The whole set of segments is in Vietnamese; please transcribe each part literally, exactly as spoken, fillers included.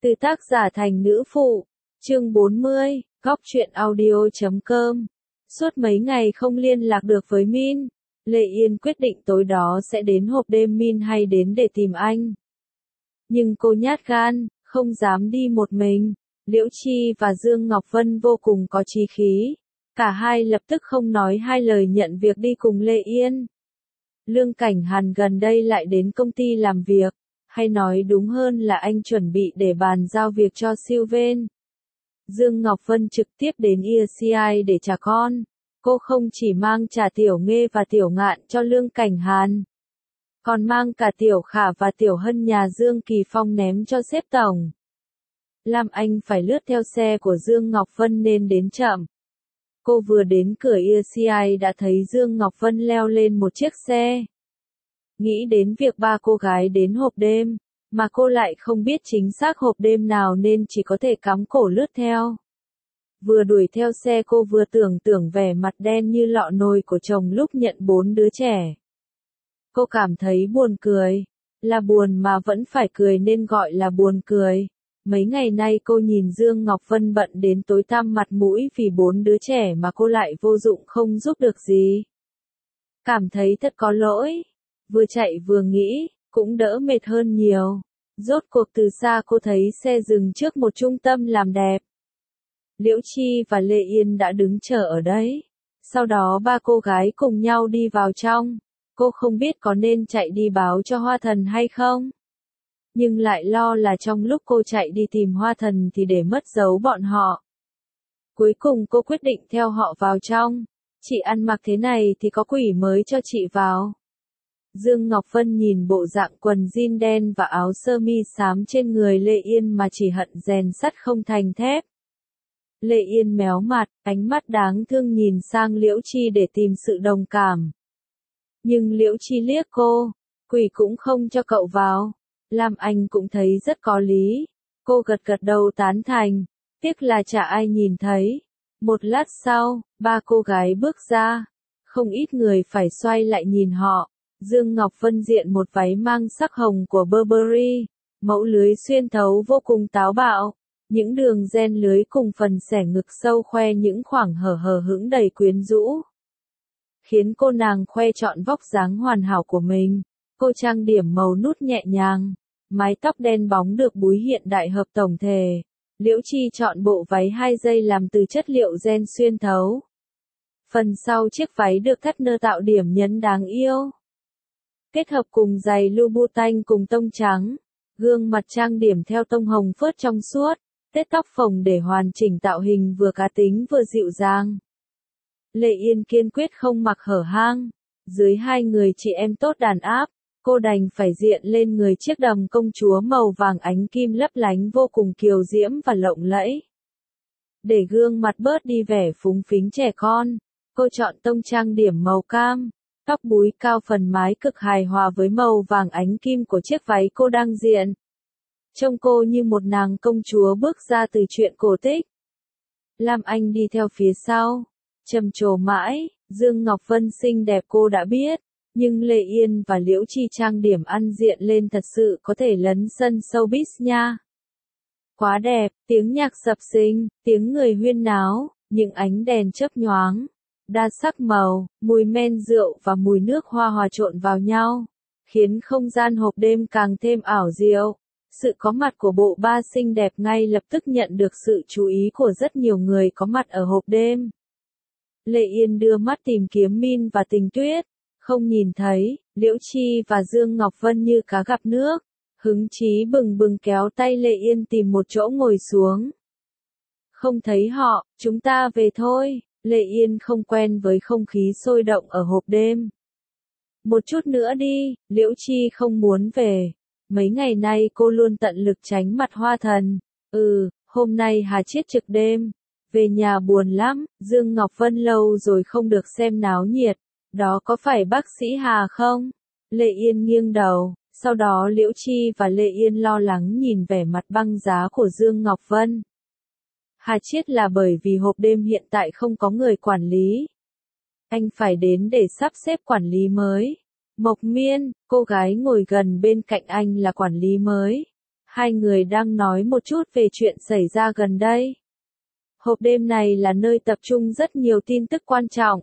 Từ tác giả thành nữ phụ. Chương bốn mươi, góc truyện audio chấm com. Suốt mấy ngày không liên lạc được với Min, Lệ Yên quyết định tối đó sẽ đến hộp đêm Min hay đến để tìm anh. Nhưng cô nhát gan, không dám đi một mình. Liễu Chi và Dương Ngọc Vân vô cùng có chí khí. Cả hai lập tức không nói hai lời nhận việc đi cùng Lệ Yên. Lương Cảnh Hàn gần đây lại đến công ty làm việc, hay nói đúng hơn là anh chuẩn bị để bàn giao việc cho Sylvain. Dương Ngọc Vân trực tiếp đến e xê i để trả con. Cô không chỉ mang trả Tiểu Nghê và Tiểu Ngạn cho Lương Cảnh Hàn, còn mang cả Tiểu Khả và Tiểu Hân nhà Dương Kỳ Phong ném cho sếp tổng. Làm anh phải lướt theo xe của Dương Ngọc Vân nên đến chậm. Cô vừa đến cửa e xê i đã thấy Dương Ngọc Vân leo lên một chiếc xe. Nghĩ đến việc ba cô gái đến hộp đêm, mà cô lại không biết chính xác hộp đêm nào nên chỉ có thể cắm cổ lướt theo. Vừa đuổi theo xe cô vừa tưởng tưởng vẻ mặt đen như lọ nồi của chồng lúc nhận bốn đứa trẻ. Cô cảm thấy buồn cười, là buồn mà vẫn phải cười nên gọi là buồn cười. Mấy ngày nay cô nhìn Dương Ngọc Vân bận đến tối tăm mặt mũi vì bốn đứa trẻ mà cô lại vô dụng không giúp được gì. Cảm thấy thật có lỗi. Vừa chạy vừa nghĩ, cũng đỡ mệt hơn nhiều. Rốt cuộc từ xa cô thấy xe dừng trước một trung tâm làm đẹp. Liễu Chi và Lệ Yên đã đứng chờ ở đấy. Sau đó ba cô gái cùng nhau đi vào trong. Cô không biết có nên chạy đi báo cho Hoa Thần hay không. Nhưng lại lo là trong lúc cô chạy đi tìm Hoa Thần thì để mất dấu bọn họ. Cuối cùng cô quyết định theo họ vào trong. Chị ăn mặc thế này thì có quỷ mới cho chị vào. Dương Ngọc Vân nhìn bộ dạng quần jean đen và áo sơ mi xám trên người Lệ Yên mà chỉ hận rèn sắt không thành thép. Lệ Yên méo mặt, ánh mắt đáng thương nhìn sang Liễu Chi để tìm sự đồng cảm. Nhưng Liễu Chi liếc cô, quỷ cũng không cho cậu vào. Làm anh cũng thấy rất có lý. Cô gật gật đầu tán thành, tiếc là chả ai nhìn thấy. Một lát sau, ba cô gái bước ra. Không ít người phải xoay lại nhìn họ. Dương Ngọc Vân diện một váy mang sắc hồng của Burberry, mẫu lưới xuyên thấu vô cùng táo bạo, những đường ren lưới cùng phần xẻ ngực sâu khoe những khoảng hở hờ hững đầy quyến rũ. Khiến cô nàng khoe trọn vóc dáng hoàn hảo của mình. Cô trang điểm màu nút nhẹ nhàng, mái tóc đen bóng được búi hiện đại hợp tổng thể. Liễu Chi chọn bộ váy hai dây làm từ chất liệu ren xuyên thấu. Phần sau chiếc váy được thắt nơ tạo điểm nhấn đáng yêu. Kết hợp cùng giày Louboutin cùng tông trắng, gương mặt trang điểm theo tông hồng phớt trong suốt, tết tóc phồng để hoàn chỉnh tạo hình vừa cá tính vừa dịu dàng. Lệ Yên kiên quyết không mặc hở hang, dưới hai người chị em tốt đàn áp, cô đành phải diện lên người chiếc đầm công chúa màu vàng ánh kim lấp lánh vô cùng kiều diễm và lộng lẫy. Để gương mặt bớt đi vẻ phúng phính trẻ con, cô chọn tông trang điểm màu cam. Tóc búi cao phần mái cực hài hòa với màu vàng ánh kim của chiếc váy cô đang diện. Trông cô như một nàng công chúa bước ra từ truyện cổ tích. Lam Anh đi theo phía sau, trầm trồ mãi, Dương Ngọc Vân xinh đẹp cô đã biết, nhưng Lệ Yên và Liễu Chi trang điểm ăn diện lên thật sự có thể lấn sân showbiz nha. Quá đẹp, tiếng nhạc sập sình, tiếng người huyên náo, những ánh đèn chớp nhoáng. Đa sắc màu, mùi men rượu và mùi nước hoa hòa trộn vào nhau, khiến không gian hộp đêm càng thêm ảo diệu. Sự có mặt của bộ ba xinh đẹp ngay lập tức nhận được sự chú ý của rất nhiều người có mặt ở hộp đêm. Lệ Yên đưa mắt tìm kiếm Min và Tình Tuyết, không nhìn thấy. Liễu Chi và Dương Ngọc Vân như cá gặp nước, hứng chí bừng bừng kéo tay Lệ Yên tìm một chỗ ngồi xuống. Không thấy họ, chúng ta về thôi. Lệ Yên không quen với không khí sôi động ở hộp đêm. Một chút nữa đi, Liễu Chi không muốn về. Mấy ngày nay cô luôn tận lực tránh mặt Hoa Thần. Ừ, hôm nay Hà Chiết trực đêm. Về nhà buồn lắm, Dương Ngọc Vân lâu rồi không được xem náo nhiệt. Đó có phải bác sĩ Hà không? Lệ Yên nghiêng đầu, sau đó Liễu Chi và Lệ Yên lo lắng nhìn vẻ mặt băng giá của Dương Ngọc Vân. Hà Chiết là bởi vì hộp đêm hiện tại không có người quản lý. Anh phải đến để sắp xếp quản lý mới. Mộc Miên, cô gái ngồi gần bên cạnh anh là quản lý mới. Hai người đang nói một chút về chuyện xảy ra gần đây. Hộp đêm này là nơi tập trung rất nhiều tin tức quan trọng.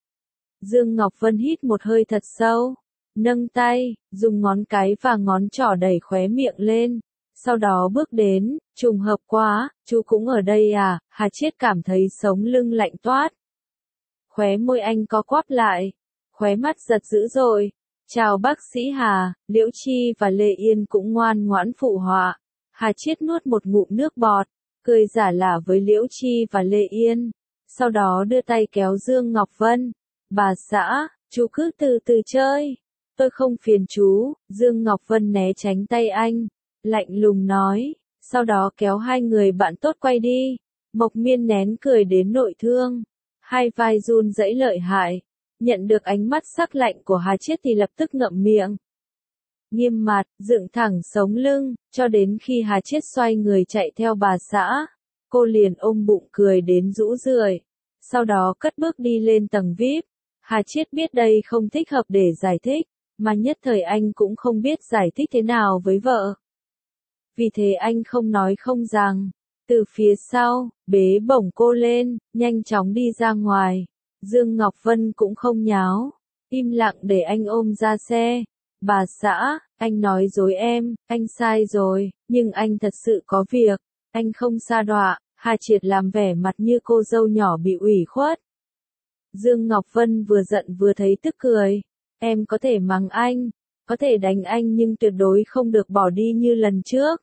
Dương Ngọc Vân hít một hơi thật sâu, nâng tay, dùng ngón cái và ngón trỏ đẩy khóe miệng lên, sau đó bước đến, trùng hợp quá, chú cũng ở đây à, Hà Chiết cảm thấy sống lưng lạnh toát. Khóe môi anh có quắp lại, khóe mắt giật dữ dội. Chào bác sĩ Hà, Liễu Chi và Lệ Yên cũng ngoan ngoãn phụ họa. Hà Chiết nuốt một ngụm nước bọt, cười giả lả với Liễu Chi và Lệ Yên, sau đó đưa tay kéo Dương Ngọc Vân. Bà xã, chú cứ từ từ chơi, tôi không phiền chú. Dương Ngọc Vân né tránh tay anh, lạnh lùng nói, sau đó kéo hai người bạn tốt quay đi. Mộc Miên nén cười đến nội thương, hai vai run rẩy lợi hại, nhận được ánh mắt sắc lạnh của Hà Chiết thì lập tức ngậm miệng. Nghiêm mặt, dựng thẳng sống lưng, cho đến khi Hà Chiết xoay người chạy theo bà xã, cô liền ôm bụng cười đến rũ rượi, sau đó cất bước đi lên tầng vi ai pi. Hà Chiết biết đây không thích hợp để giải thích, mà nhất thời anh cũng không biết giải thích thế nào với vợ. Vì thế anh không nói không rằng, từ phía sau, bế bổng cô lên, nhanh chóng đi ra ngoài. Dương Ngọc Vân cũng không nháo, im lặng để anh ôm ra xe. Bà xã, anh nói dối em, anh sai rồi, nhưng anh thật sự có việc, anh không sa đọa. Hà Triệt làm vẻ mặt như cô dâu nhỏ bị ủy khuất. Dương Ngọc Vân vừa giận vừa thấy tức cười, em có thể mắng anh, có thể đánh anh nhưng tuyệt đối không được bỏ đi như lần trước.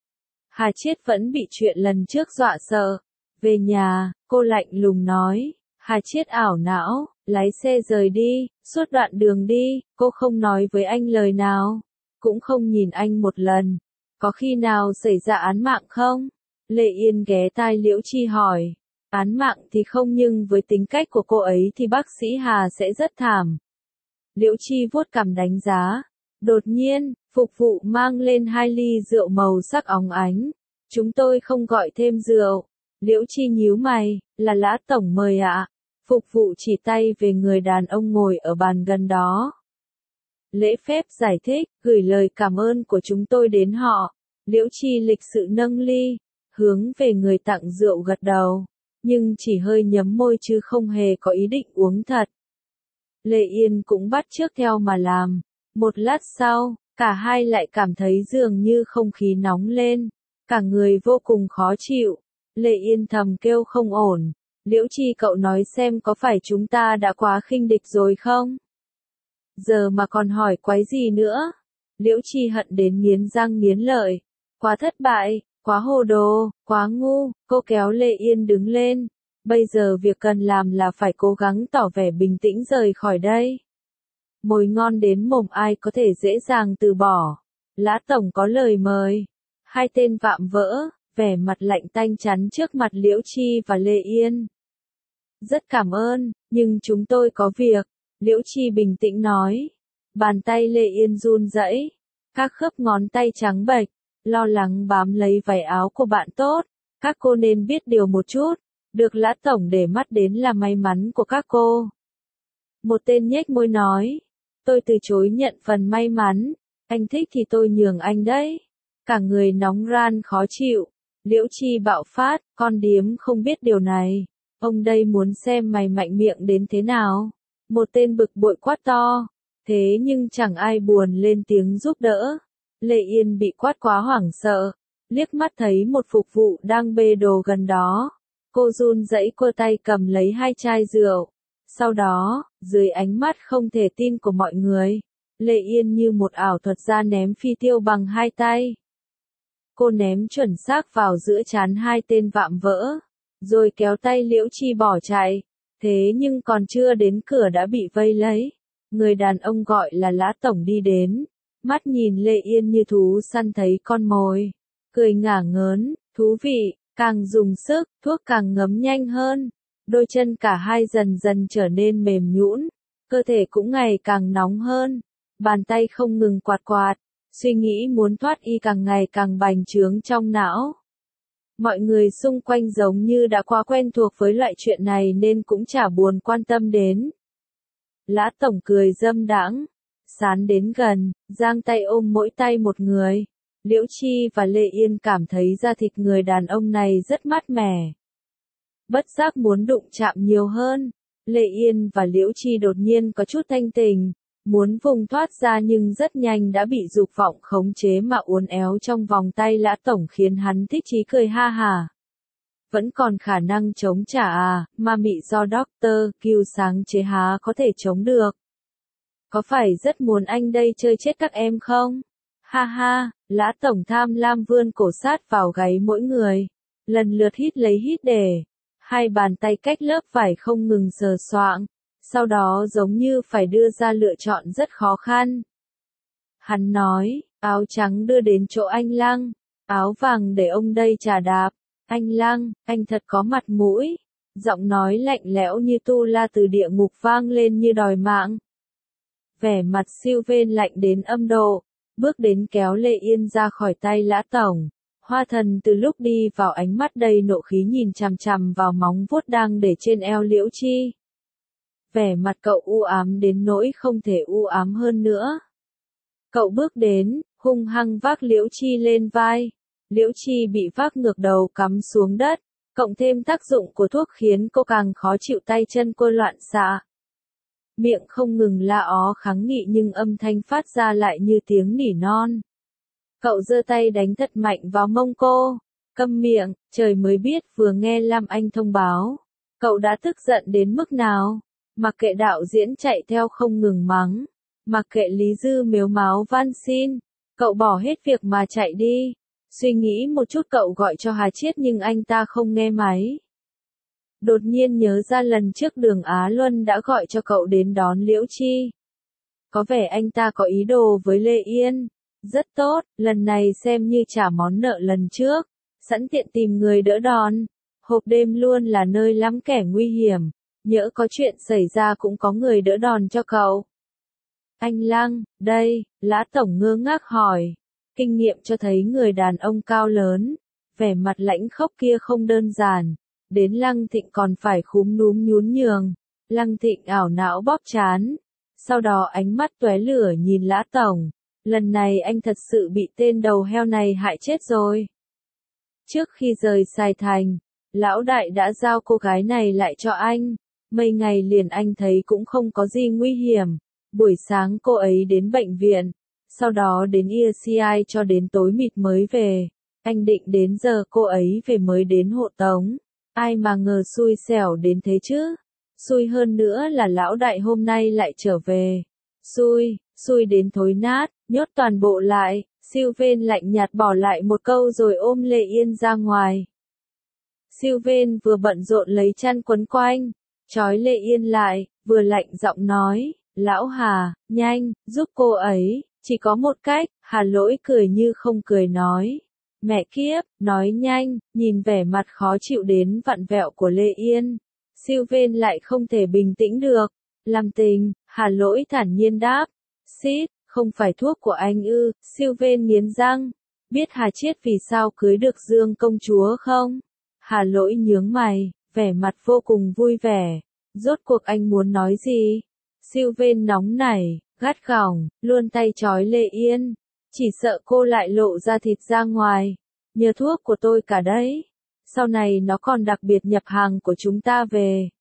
Hà Triết vẫn bị chuyện lần trước dọa sợ. Về nhà, cô lạnh lùng nói. Hà Triết ảo não, lái xe rời đi, suốt đoạn đường đi, cô không nói với anh lời nào, cũng không nhìn anh một lần. Có khi nào xảy ra án mạng không? Lệ Yên ghé tai Liễu Chi hỏi. Án mạng thì không, nhưng với tính cách của cô ấy thì bác sĩ Hà sẽ rất thảm. Liễu Chi vuốt cằm đánh giá. Đột nhiên, phục vụ mang lên hai ly rượu màu sắc óng ánh. Chúng tôi không gọi thêm rượu. Liễu Chi nhíu mày, là Lã Tổng mời ạ. Phục vụ chỉ tay về người đàn ông ngồi ở bàn gần đó. Lễ phép giải thích, gửi lời cảm ơn của chúng tôi đến họ. Liễu Chi lịch sự nâng ly, hướng về người tặng rượu gật đầu, nhưng chỉ hơi nhấm môi chứ không hề có ý định uống thật. Lệ Yên cũng bắt chước theo mà làm. Một lát sau, cả hai lại cảm thấy dường như không khí nóng lên, cả người vô cùng khó chịu. Lệ Yên thầm kêu không ổn. Liễu Chi, cậu nói xem có phải chúng ta đã quá khinh địch rồi không? Giờ mà còn hỏi quái gì nữa? Liễu Chi hận đến nghiến răng nghiến lợi. Quá thất bại, quá hồ đồ, quá ngu. Cô kéo Lệ Yên đứng lên. Bây giờ việc cần làm là phải cố gắng tỏ vẻ bình tĩnh rời khỏi đây. Mồi ngon đến mồm ai có thể dễ dàng từ bỏ. Lã Tổng có lời mời. Hai tên vạm vỡ, vẻ mặt lạnh tanh chắn trước mặt Liễu Chi và Lệ Yên. Rất cảm ơn, nhưng chúng tôi có việc. Liễu Chi bình tĩnh nói. Bàn tay Lệ Yên run rẩy, các khớp ngón tay trắng bệch, lo lắng bám lấy váy áo của bạn tốt. Các cô nên biết điều một chút, được Lã Tổng để mắt đến là may mắn của các cô. Một tên nhếch môi nói. Tôi từ chối nhận phần may mắn, anh thích thì tôi nhường anh đấy. Cả người nóng ran khó chịu. Liễu Chi bạo phát, con điếm không biết điều này. Ông đây muốn xem mày mạnh miệng đến thế nào. Một tên bực bội quát to. Thế nhưng chẳng ai buồn lên tiếng giúp đỡ. Lệ Yên bị quát quá hoảng sợ. Liếc mắt thấy một phục vụ đang bê đồ gần đó. Cô run rẩy quơ tay cầm lấy hai chai rượu. Sau đó, dưới ánh mắt không thể tin của mọi người, Lệ Yên như một ảo thuật gia ném phi tiêu bằng hai tay. Cô ném chuẩn xác vào giữa trán hai tên vạm vỡ, rồi kéo tay Liễu Chi bỏ chạy. Thế nhưng còn chưa đến cửa đã bị vây lấy. Người đàn ông gọi là Lã Tổng đi đến, mắt nhìn Lệ Yên như thú săn thấy con mồi, cười ngả ngớn, thú vị, càng dùng sức, thuốc càng ngấm nhanh hơn. Đôi chân cả hai dần dần trở nên mềm nhũn, cơ thể cũng ngày càng nóng hơn, bàn tay không ngừng quạt quạt, suy nghĩ muốn thoát y càng ngày càng bành trướng trong não. Mọi người xung quanh giống như đã quá quen thuộc với loại chuyện này nên cũng chả buồn quan tâm đến. Lã Tổng cười dâm đãng, sán đến gần, giang tay ôm mỗi tay một người, Liễu Chi và Lệ Yên cảm thấy da thịt người đàn ông này rất mát mẻ. Bất giác muốn đụng chạm nhiều hơn. Lệ Yên và Liễu Chi đột nhiên có chút thanh tình, muốn vùng thoát ra nhưng rất nhanh đã bị dục vọng khống chế mà uốn éo trong vòng tay Lã Tổng khiến hắn thích chí cười ha hả. Vẫn còn khả năng chống trả à, ma mị do doctor Q sáng chế há có thể chống được. Có phải rất muốn anh đây chơi chết các em không? Ha ha, Lã Tổng tham lam vươn cổ sát vào gáy mỗi người, lần lượt hít lấy hít để. Hai bàn tay cách lớp vải không ngừng sờ soạng, sau đó giống như phải đưa ra lựa chọn rất khó khăn. Hắn nói, áo trắng đưa đến chỗ anh Lăng, áo vàng để ông đây trà đạp. Anh Lăng, anh thật có mặt mũi. Giọng nói lạnh lẽo như tu la từ địa ngục vang lên như đòi mạng. Vẻ mặt siêu vên lạnh đến âm độ, bước đến kéo Lệ Yên ra khỏi tay Lã Tổng. Hoa Thần từ lúc đi vào ánh mắt đầy nộ khí nhìn chằm chằm vào móng vuốt đang để trên eo Liễu Chi. Vẻ mặt cậu u ám đến nỗi không thể u ám hơn nữa. Cậu bước đến, hung hăng vác Liễu Chi lên vai. Liễu Chi bị vác ngược đầu cắm xuống đất, cộng thêm tác dụng của thuốc khiến cô càng khó chịu, tay chân cô loạn xạ. Miệng không ngừng la ó kháng nghị nhưng âm thanh phát ra lại như tiếng nỉ non. Cậu giơ tay đánh thật mạnh vào mông cô. Câm miệng, trời mới biết vừa nghe Lam Anh thông báo. Cậu đã tức giận đến mức nào? Mặc kệ đạo diễn chạy theo không ngừng mắng. Mặc kệ Lý Dư mếu máo van xin. Cậu bỏ hết việc mà chạy đi. Suy nghĩ một chút cậu gọi cho Hà Chiết nhưng anh ta không nghe máy. Đột nhiên nhớ ra lần trước Đường Á Luân đã gọi cho cậu đến đón Liễu Chi. Có vẻ anh ta có ý đồ với Lệ Yên. Rất tốt, lần này xem như trả món nợ lần trước. Sẵn tiện tìm người đỡ đòn. Hộp đêm luôn là nơi lắm kẻ nguy hiểm. Nhỡ có chuyện xảy ra cũng có người đỡ đòn cho cậu. Anh Lăng, đây, Lã Tổng ngơ ngác hỏi. Kinh nghiệm cho thấy người đàn ông cao lớn, vẻ mặt lãnh khốc kia không đơn giản. Đến Lăng Thịnh còn phải khúm núm nhún nhường. Lăng Thịnh ảo não bóp trán. Sau đó ánh mắt tóe lửa nhìn Lã Tổng. Lần này anh thật sự bị tên đầu heo này hại chết rồi. Trước khi rời Sài Thành, lão đại đã giao cô gái này lại cho anh. Mấy ngày liền anh thấy cũng không có gì nguy hiểm. Buổi sáng cô ấy đến bệnh viện, sau đó đến i a xê i cho đến tối mịt mới về. Anh định đến giờ cô ấy về mới đến hộ tống. Ai mà ngờ xui xẻo đến thế chứ. Xui hơn nữa là lão đại hôm nay lại trở về. Xui, xui đến thối nát, nhốt toàn bộ lại. Siêu Vên lạnh nhạt bỏ lại một câu rồi ôm Lệ Yên ra ngoài. Siêu Vên vừa bận rộn lấy chăn quấn quanh, trói Lệ Yên lại, vừa lạnh giọng nói, lão Hà, nhanh, giúp cô ấy, chỉ có một cách. Hà Lỗi cười như không cười nói. Mẹ kiếp, nói nhanh, nhìn vẻ mặt khó chịu đến vặn vẹo của Lệ Yên. Siêu Vên lại không thể bình tĩnh được. Làm tình, Hà Lỗi thản nhiên đáp. Xít, không phải thuốc của anh ư? Siêu Vên nghiến răng. Biết Hà Chiết vì sao cưới được Dương công chúa không? Hà Lỗi nhướng mày, vẻ mặt vô cùng vui vẻ. Rốt cuộc anh muốn nói gì? Siêu Vên nóng nảy, gắt gỏng, luôn tay trói Lệ Yên. Chỉ sợ cô lại lộ ra thịt ra ngoài. Nhờ thuốc của tôi cả đấy. Sau này nó còn đặc biệt nhập hàng của chúng ta về.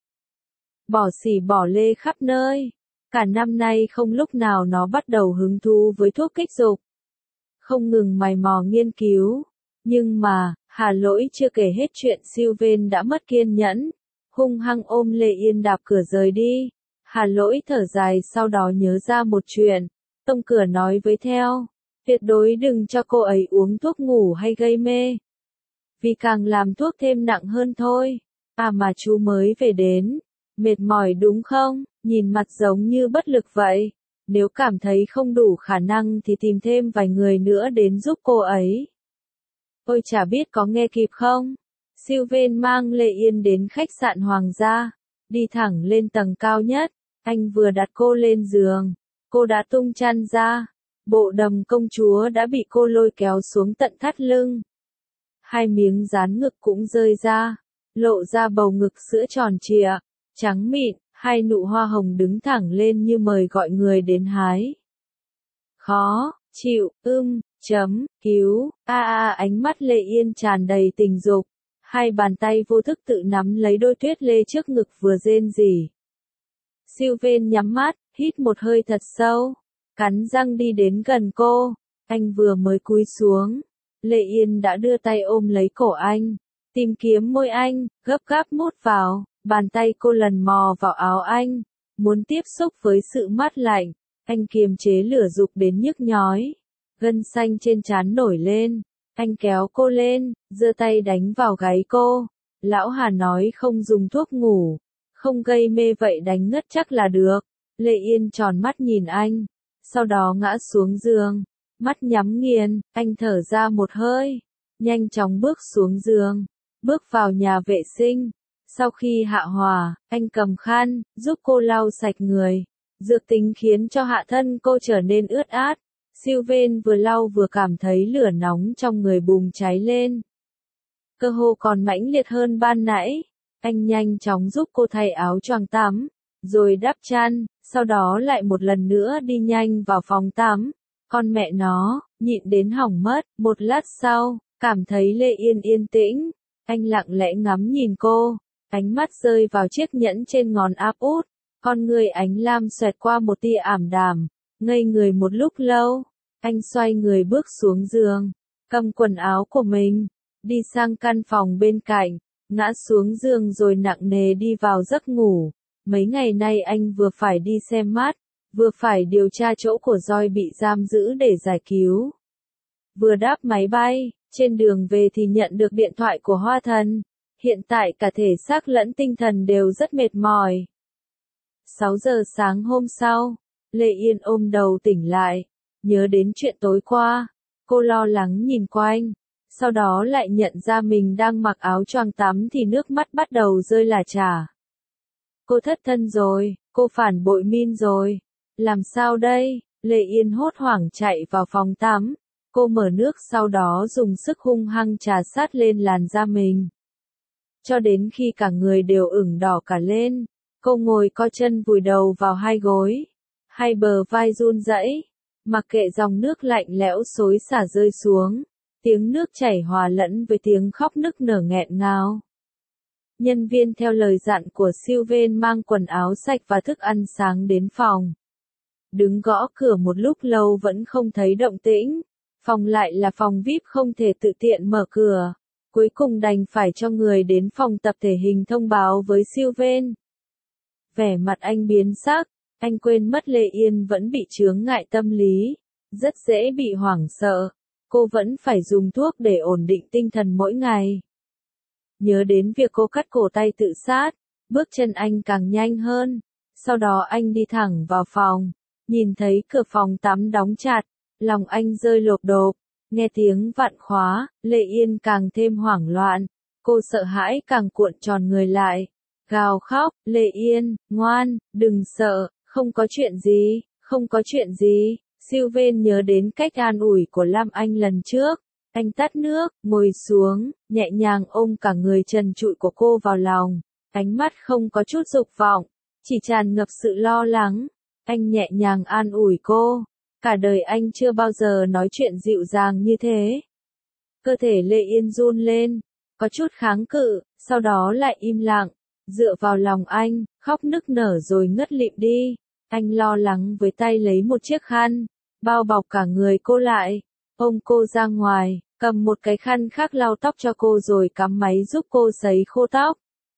Bỏ xỉ bỏ lê khắp nơi. Cả năm nay không lúc nào nó bắt đầu hứng thú với thuốc kích dục. Không ngừng mày mò nghiên cứu. Nhưng mà, Hà Lỗi chưa kể hết chuyện Siêu Vên đã mất kiên nhẫn. Hung hăng ôm Lệ Yên đạp cửa rời đi. Hà Lỗi thở dài sau đó nhớ ra một chuyện. Tông Cửa nói với theo. Tuyệt đối đừng cho cô ấy uống thuốc ngủ hay gây mê. Vì càng làm thuốc thêm nặng hơn thôi. À mà chú mới về đến. Mệt mỏi đúng không? Nhìn mặt giống như bất lực vậy. Nếu cảm thấy không đủ khả năng thì tìm thêm vài người nữa đến giúp cô ấy. Ôi chả biết có nghe kịp không? Siêu Vên mang Lệ Yên đến khách sạn Hoàng gia. Đi thẳng lên tầng cao nhất. Anh vừa đặt cô lên giường. Cô đã tung chăn ra. Bộ đầm công chúa đã bị cô lôi kéo xuống tận thắt lưng. Hai miếng dán ngực cũng rơi ra. Lộ ra bầu ngực sữa tròn trịa, trắng mịn, hai nụ hoa hồng đứng thẳng lên như mời gọi người đến hái. Khó, chịu, ưm, chấm, cứu, a a ánh mắt Lệ Yên tràn đầy tình dục. Hai bàn tay vô thức tự nắm lấy đôi tuyết lê trước ngực vừa rên rỉ. Sylvain nhắm mắt, hít một hơi thật sâu, cắn răng đi đến gần cô. Anh vừa mới cúi xuống, Lệ Yên đã đưa tay ôm lấy cổ anh, tìm kiếm môi anh, gấp gáp mút vào, bàn tay cô lần mò vào áo anh, muốn tiếp xúc với sự mát lạnh. Anh kiềm chế lửa dục đến nhức nhói, gân xanh trên trán nổi lên. Anh kéo cô lên, giơ tay đánh vào gáy cô. Lão Hà nói không dùng thuốc ngủ, không gây mê vậy đánh ngất chắc là được. Lệ Yên tròn mắt nhìn anh, sau đó ngã xuống giường, mắt nhắm nghiền. Anh thở ra một hơi, nhanh chóng bước xuống giường, bước vào nhà vệ sinh. Sau khi hạ hòa, anh cầm khăn, giúp cô lau sạch người. Dược tính khiến cho hạ thân cô trở nên ướt át. Sylvain vừa lau vừa cảm thấy lửa nóng trong người bùng cháy lên. Cơ hồ còn mãnh liệt hơn ban nãy. Anh nhanh chóng giúp cô thay áo choàng tắm, rồi đắp chăn, sau đó lại một lần nữa đi nhanh vào phòng tắm. Con mẹ nó, nhịn đến hỏng mất. Một lát sau, cảm thấy Lệ Yên yên tĩnh. Anh lặng lẽ ngắm nhìn cô, ánh mắt rơi vào chiếc nhẫn trên ngón áp út. Con người ánh lam xoẹt qua một tia ảm đạm, ngây người một lúc lâu. Anh xoay người bước xuống giường, cầm quần áo của mình, đi sang căn phòng bên cạnh, ngã xuống giường rồi nặng nề đi vào giấc ngủ. Mấy ngày nay anh vừa phải đi xem mắt, vừa phải điều tra chỗ của Joy bị giam giữ để giải cứu. Vừa đáp máy bay, trên đường về thì nhận được điện thoại của Hoa Thần. Hiện tại cả thể xác lẫn tinh thần đều rất mệt mỏi. sáu giờ sáng hôm sau, Lệ Yên ôm đầu tỉnh lại, nhớ đến chuyện tối qua. Cô lo lắng nhìn quanh, sau đó lại nhận ra mình đang mặc áo choàng tắm thì nước mắt bắt đầu rơi lả chả. Cô thất thân rồi, cô phản bội Min rồi. Làm sao đây? Lệ Yên hốt hoảng chạy vào phòng tắm. Cô mở nước sau đó dùng sức hung hăng trà sát lên làn da mình, cho đến khi cả người đều ửng đỏ cả lên. Cô ngồi co chân vùi đầu vào hai gối, hai bờ vai run rẩy, mặc kệ dòng nước lạnh lẽo xối xả rơi xuống, tiếng nước chảy hòa lẫn với tiếng khóc nức nở nghẹn ngào. Nhân viên theo lời dặn của Sylvain mang quần áo sạch và thức ăn sáng đến phòng. Đứng gõ cửa một lúc lâu vẫn không thấy động tĩnh. Phòng lại là phòng vi ai pi không thể tự tiện mở cửa. Cuối cùng đành phải cho người đến phòng tập thể hình thông báo với Sylvain. Vẻ mặt anh biến sắc, anh quên mất Lệ Yên vẫn bị chướng ngại tâm lý, rất dễ bị hoảng sợ. Cô vẫn phải dùng thuốc để ổn định tinh thần mỗi ngày. Nhớ đến việc cô cắt cổ tay tự sát, bước chân anh càng nhanh hơn. Sau đó anh đi thẳng vào phòng, nhìn thấy cửa phòng tắm đóng chặt, lòng anh rơi lộp độp. Nghe tiếng vặn khóa, Lệ Yên càng thêm hoảng loạn. Cô sợ hãi càng cuộn tròn người lại, gào khóc. Lệ Yên, ngoan, đừng sợ, không có chuyện gì, không có chuyện gì. Sylvain nhớ đến cách an ủi của Lam Anh lần trước. Anh tắt nước, ngồi xuống, nhẹ nhàng ôm cả người trần trụi của cô vào lòng. Ánh mắt không có chút dục vọng, chỉ tràn ngập sự lo lắng. Anh nhẹ nhàng an ủi cô. Cả đời anh chưa bao giờ nói chuyện dịu dàng như thế. Cơ thể Lệ Yên run lên, có chút kháng cự, sau đó lại im lặng, dựa vào lòng anh, khóc nức nở rồi ngất lịm đi. Anh lo lắng với tay lấy một chiếc khăn, bao bọc cả người cô lại, ôm cô ra ngoài, cầm một cái khăn khác lau tóc cho cô rồi cắm máy giúp cô sấy khô tóc.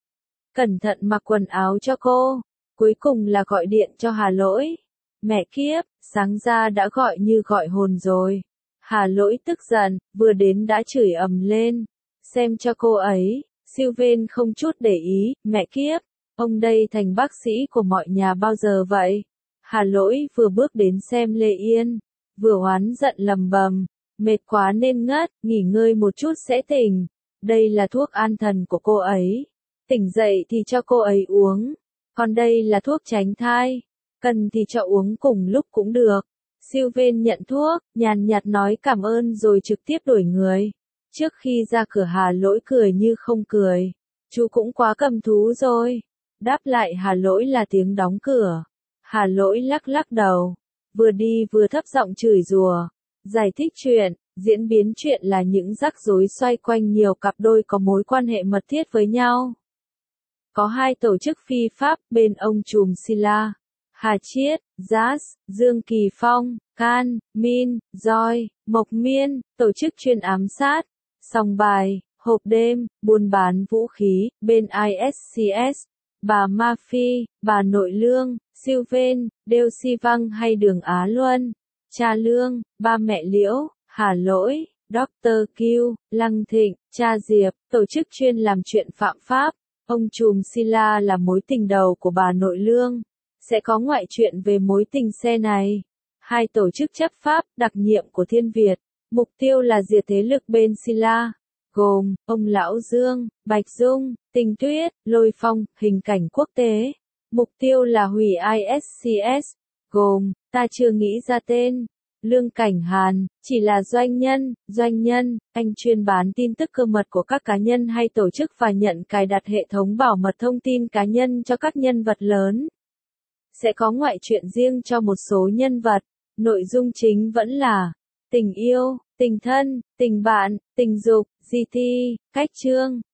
Cẩn thận mặc quần áo cho cô, cuối cùng là gọi điện cho Hà Lỗi. Mẹ kiếp, sáng ra đã gọi như gọi hồn rồi. Hà Lỗi tức giận, vừa đến đã chửi ầm lên. Xem cho cô ấy. Sylvain không chút để ý. Mẹ kiếp, ông đây thành bác sĩ của mọi nhà bao giờ vậy? Hà Lỗi vừa bước đến xem Lệ Yên, vừa oán giận lầm bầm. Mệt quá nên ngất, nghỉ ngơi một chút sẽ tỉnh. Đây là thuốc an thần của cô ấy. Tỉnh dậy thì cho cô ấy uống. Còn đây là thuốc tránh thai. Cần thì cho uống cùng lúc cũng được. Sylvain nhận thuốc, nhàn nhạt nói cảm ơn rồi trực tiếp đổi người. Trước khi ra cửa Hà Lỗi cười như không cười. Chú cũng quá cầm thú rồi. Đáp lại Hà Lỗi là tiếng đóng cửa. Hà Lỗi lắc lắc đầu, vừa đi vừa thấp giọng chửi rủa. Giải thích chuyện, diễn biến chuyện là những rắc rối xoay quanh nhiều cặp đôi có mối quan hệ mật thiết với nhau. Có hai tổ chức phi pháp bên ông trùm Silla, Hà Chiết, Jazz, Dương Kỳ Phong, Can, Min, Joy, Mộc Miên, tổ chức chuyên ám sát, sòng bài, hộp đêm, buôn bán vũ khí, bên i ét xê ét, bà Mafia, bà Nội Lương, Siêu Vên, Đêu Si Văng hay Đường Á Luân, Cha Lương, ba mẹ Liễu, Hà Lỗi, doctor Q, Lăng Thịnh, Cha Diệp, tổ chức chuyên làm chuyện phạm pháp. Ông trùm Silla là mối tình đầu của bà Nội Lương. Sẽ có ngoại truyện về mối tình xe này. Hai tổ chức chấp pháp đặc nhiệm của Thiên Việt. Mục tiêu là diệt thế lực bên Silla. Gồm, ông Lão Dương, Bạch Dung, Tình Tuyết, Lôi Phong, hình cảnh quốc tế. Mục tiêu là hủy i ét xê ét. Gồm, ta chưa nghĩ ra tên. Lương Cảnh Hàn, chỉ là doanh nhân, doanh nhân, anh chuyên bán tin tức cơ mật của các cá nhân hay tổ chức và nhận cài đặt hệ thống bảo mật thông tin cá nhân cho các nhân vật lớn. Sẽ có ngoại truyện riêng cho một số nhân vật, nội dung chính vẫn là tình yêu, tình thân, tình bạn, tình dục, giê tê, cách chương.